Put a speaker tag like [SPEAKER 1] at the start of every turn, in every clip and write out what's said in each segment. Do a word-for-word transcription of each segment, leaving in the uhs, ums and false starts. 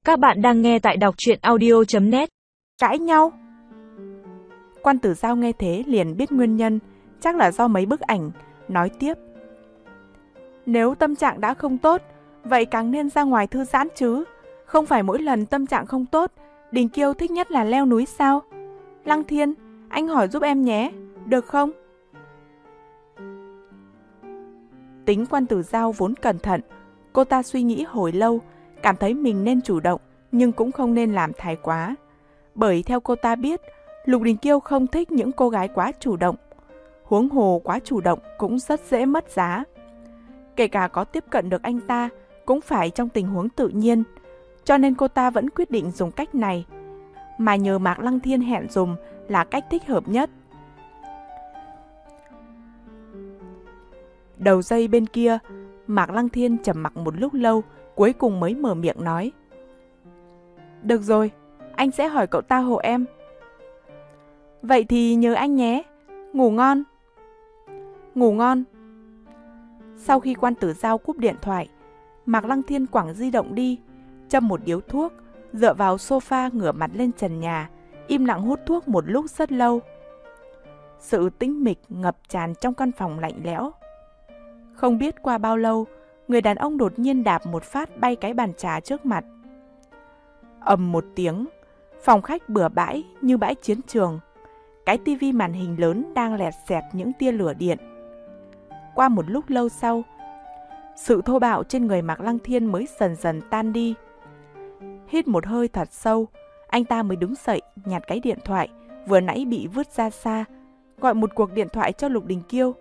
[SPEAKER 1] Các bạn đang nghe tại đọc truyện audio chấm net.
[SPEAKER 2] Cãi nhau? Quan Tử Giao nghe thế liền biết nguyên nhân, chắc là do mấy bức ảnh, nói tiếp. Nếu tâm trạng đã không tốt, vậy càng nên ra ngoài thư giãn chứ. Không phải mỗi lần tâm trạng không tốt, Đình Kiêu thích nhất là leo núi sao? Lăng Thiên, anh hỏi giúp em nhé, được không? Tính Quan Tử Giao vốn cẩn thận, cô ta suy nghĩ hồi lâu, cảm thấy mình nên chủ động, nhưng cũng không nên làm thái quá. Bởi theo cô ta biết, Lục Đình Kiêu không thích những cô gái quá chủ động. Huống hồ quá chủ động cũng rất dễ mất giá. Kể cả có tiếp cận được anh ta, cũng phải trong tình huống tự nhiên. Cho nên cô ta vẫn quyết định dùng cách này, mà nhờ Mạc Lăng Thiên hẹn dùng là cách thích hợp nhất. Đầu dây bên kia, Mạc Lăng Thiên trầm mặc một lúc lâu, cuối cùng mới mở miệng nói. Được rồi, anh sẽ hỏi cậu ta hộ em. Vậy thì nhớ anh nhé, ngủ ngon. Ngủ ngon. Sau khi Quan Tử Giao cúp điện thoại, Mạc Lăng Thiên quẳng di động đi, châm một điếu thuốc, dựa vào sofa ngửa mặt lên trần nhà, im lặng hút thuốc một lúc rất lâu. Sự tĩnh mịch ngập tràn trong căn phòng lạnh lẽo. Không biết qua bao lâu, người đàn ông đột nhiên đạp một phát bay cái bàn trà trước mặt. Ầm một tiếng, phòng khách bừa bãi như bãi chiến trường. Cái tivi màn hình lớn đang lẹt xẹt những tia lửa điện. Qua một lúc lâu sau, sự thô bạo trên người Mạc Lăng Thiên mới dần dần tan đi. Hít một hơi thật sâu, anh ta mới đứng dậy nhặt cái điện thoại vừa nãy bị vứt ra xa, gọi một cuộc điện thoại cho Lục Đình Kiêu.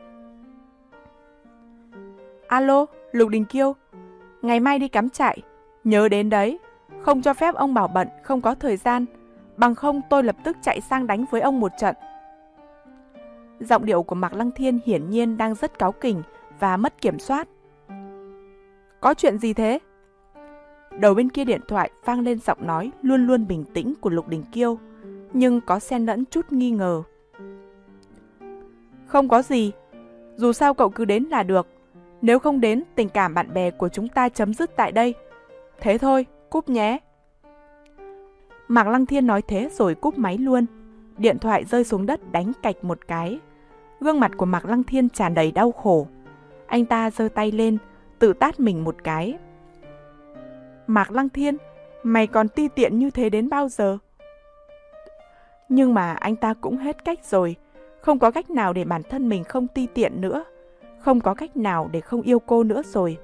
[SPEAKER 2] Alo, Lục Đình Kiêu, ngày mai đi cắm trại, nhớ đến đấy, không cho phép ông bảo bận, không có thời gian, bằng không tôi lập tức chạy sang đánh với ông một trận. Giọng điệu của Mạc Lăng Thiên hiển nhiên đang rất cáu kỉnh và mất kiểm soát. Có chuyện gì thế? Đầu bên kia điện thoại vang lên giọng nói luôn luôn bình tĩnh của Lục Đình Kiêu, nhưng có xen lẫn chút nghi ngờ. Không có gì, dù sao cậu cứ đến là được. Nếu không đến, tình cảm bạn bè của chúng ta chấm dứt tại đây. Thế thôi, cúp nhé. Mạc Lăng Thiên nói thế rồi cúp máy luôn. Điện thoại rơi xuống đất đánh cạch một cái. Gương mặt của Mạc Lăng Thiên tràn đầy đau khổ. Anh ta giơ tay lên, tự tát mình một cái. Mạc Lăng Thiên, mày còn ti tiện như thế đến bao giờ? Nhưng mà anh ta cũng hết cách rồi. Không có cách nào để bản thân mình không ti tiện nữa. Không có cách nào để không yêu cô nữa rồi.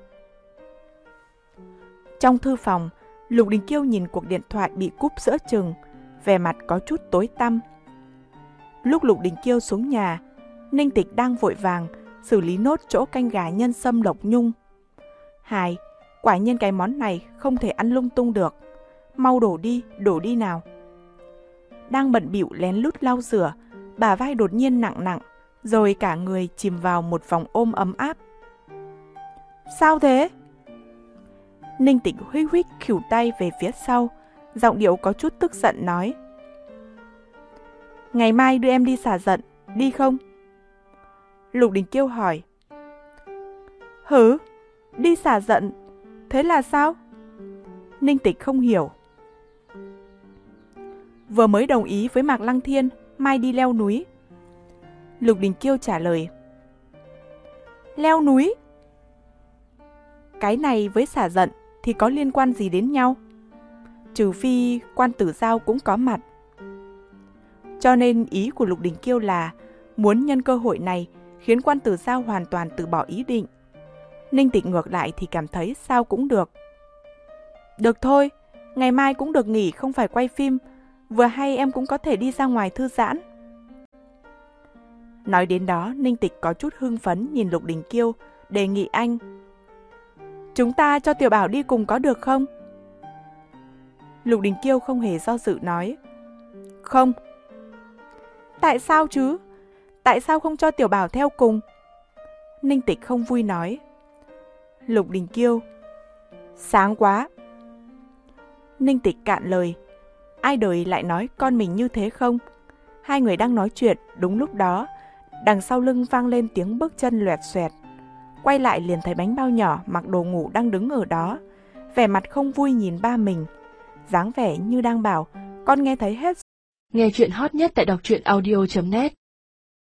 [SPEAKER 2] Trong thư phòng, Lục Đình Kiêu nhìn cuộc điện thoại bị cúp giữa chừng, vẻ mặt có chút tối tăm. Lúc Lục Đình Kiêu xuống nhà, Ninh Tịch đang vội vàng xử lý nốt chỗ canh gà nhân sâm lộc nhung. Hài, quả nhiên cái món này không thể ăn lung tung được. Mau đổ đi, đổ đi nào. Đang bận bịu lén lút lau rửa, bả vai đột nhiên nặng nặng, rồi cả người chìm vào một vòng ôm ấm áp. Sao thế? Ninh Tịch huých huých khỉu tay về phía sau, giọng điệu có chút tức giận nói. Ngày mai đưa em đi xả giận, đi không? Lục Đình Kiêu hỏi. Hử? Đi xả giận? Thế là sao? Ninh Tịch không hiểu. Vừa mới đồng ý với Mạc Lăng Thiên, mai đi leo núi. Lục Đình Kiêu trả lời. Leo núi? Cái này với xả giận thì có liên quan gì đến nhau? Trừ phi Quan Tử Giao cũng có mặt. Cho nên ý của Lục Đình Kiêu là muốn nhân cơ hội này khiến Quan Tử Giao hoàn toàn từ bỏ ý định. Ninh Tịch ngược lại thì cảm thấy sao cũng được. Được thôi, ngày mai cũng được nghỉ, không phải quay phim. Vừa hay em cũng có thể đi ra ngoài thư giãn. Nói đến đó, Ninh Tịch có chút hưng phấn nhìn Lục Đình Kiêu, đề nghị anh. Chúng ta cho Tiểu Bảo đi cùng có được không? Lục Đình Kiêu không hề do dự nói. Không. Tại sao chứ? Tại sao không cho Tiểu Bảo theo cùng? Ninh Tịch không vui nói. Lục Đình Kiêu. Sáng quá. Ninh Tịch cạn lời. Ai đời lại nói con mình như thế không? Hai người đang nói chuyện, đúng lúc đó, đằng sau lưng vang lên tiếng bước chân loẹt xoẹt. Quay lại liền thấy bánh bao nhỏ mặc đồ ngủ đang đứng ở đó, vẻ mặt không vui nhìn ba mình, dáng vẻ như đang bảo, con nghe thấy hết.
[SPEAKER 3] Nghe chuyện hot nhất tại đọc truyện audio chấm net